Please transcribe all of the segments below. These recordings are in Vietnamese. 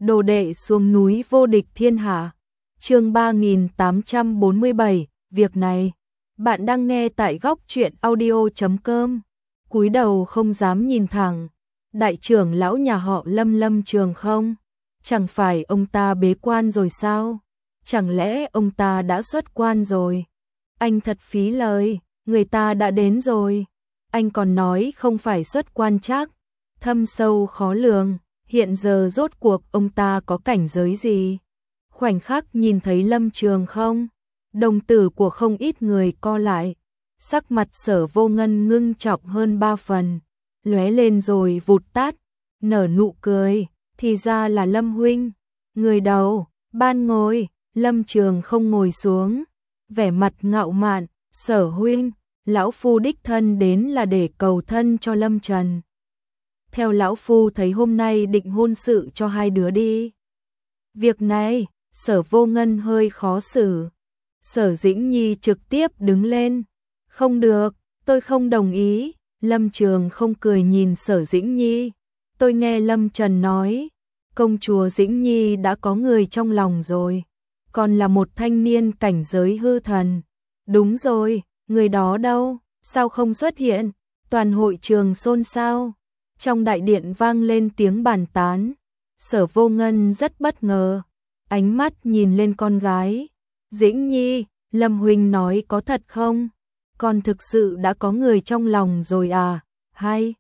Đồ đệ xuống núi vô địch thiên hạ. Chương 3847, việc này. Bạn đang nghe tại góc truyện audio.com. Cúi đầu không dám nhìn thẳng. Đại trưởng lão nhà họ Lâm Trường không? Chẳng phải ông ta bế quan rồi sao? Chẳng lẽ ông ta đã xuất quan rồi? Anh thật phí lời, người ta đã đến rồi. Anh còn nói không phải xuất quan chắc. Thâm sâu khó lường, hiện giờ rốt cuộc ông ta có cảnh giới gì? Khoảnh khắc nhìn thấy Lâm Trường không? Đồng tử của không ít người co lại. Sắc mặt Sở Vô Ngân ngưng trọng hơn 3 phần. Lóe lên rồi vụt tắt. Nở nụ cười. Thì ra là Lâm huynh. Người đầu, ban ngồi. Lâm Trường không ngồi xuống. Vẻ mặt ngạo mạn. Sở huynh, lão phu đích thân đến là để cầu thân cho Lâm Trần. Theo lão phu thấy hôm nay định hôn sự cho hai đứa đi. Việc này, Sở Vô Ngân hơi khó xử. Sở Dĩnh Nhi trực tiếp đứng lên. Không được, tôi không đồng ý. Lâm Trường không cười nhìn Sở Dĩnh Nhi. Tôi nghe Lâm Trần nói, công chúa Dĩnh Nhi đã có người trong lòng rồi. Còn là một thanh niên cảnh giới hư thần. Đúng rồi, người đó đâu, sao không xuất hiện? Toàn hội trường xôn xao. Trong đại điện vang lên tiếng bàn tán. Sở Vô Ngân rất bất ngờ. Ánh mắt nhìn lên con gái. Dĩnh Nhi, Lâm huynh nói có thật không? Con thực sự đã có người trong lòng rồi à? Hay?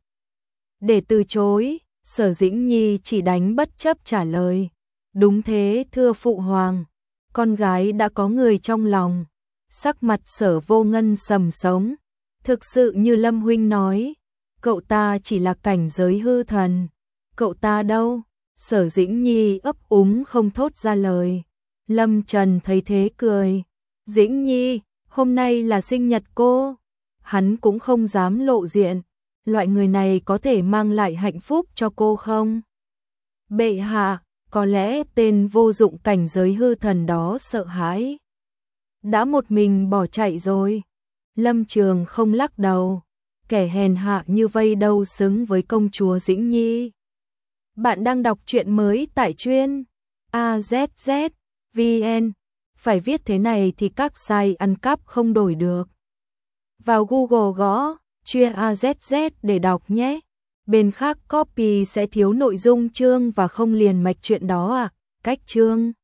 Để từ chối, Sở Dĩnh Nhi chỉ đánh bất chấp trả lời. Đúng thế thưa phụ hoàng. Con gái đã có người trong lòng. Sắc mặt Sở Vô Ngân sầm sống. Thực sự như Lâm huynh nói. Cậu ta chỉ là cảnh giới hư thần. Cậu ta đâu? Sở Dĩnh Nhi ấp úng không thốt ra lời. Lâm Trần thấy thế cười. Dĩnh Nhi, hôm nay là sinh nhật cô. Hắn cũng không dám lộ diện. Loại người này có thể mang lại hạnh phúc cho cô không? Bệ hạ, có lẽ tên vô dụng cảnh giới hư thần đó sợ hãi. Đã một mình bỏ chạy rồi. Lâm Trường không lắc đầu. Kẻ hèn hạ như vây đâu xứng với công chúa Dĩnh Nhi. Bạn đang đọc truyện mới tại truyện AZZ.vn. Phải viết thế này thì các site ăn cắp không đổi được. Vào Google gõ truyện AZZ để đọc nhé. Bên khác copy sẽ thiếu nội dung chương và không liền mạch truyện đó à. Cách chương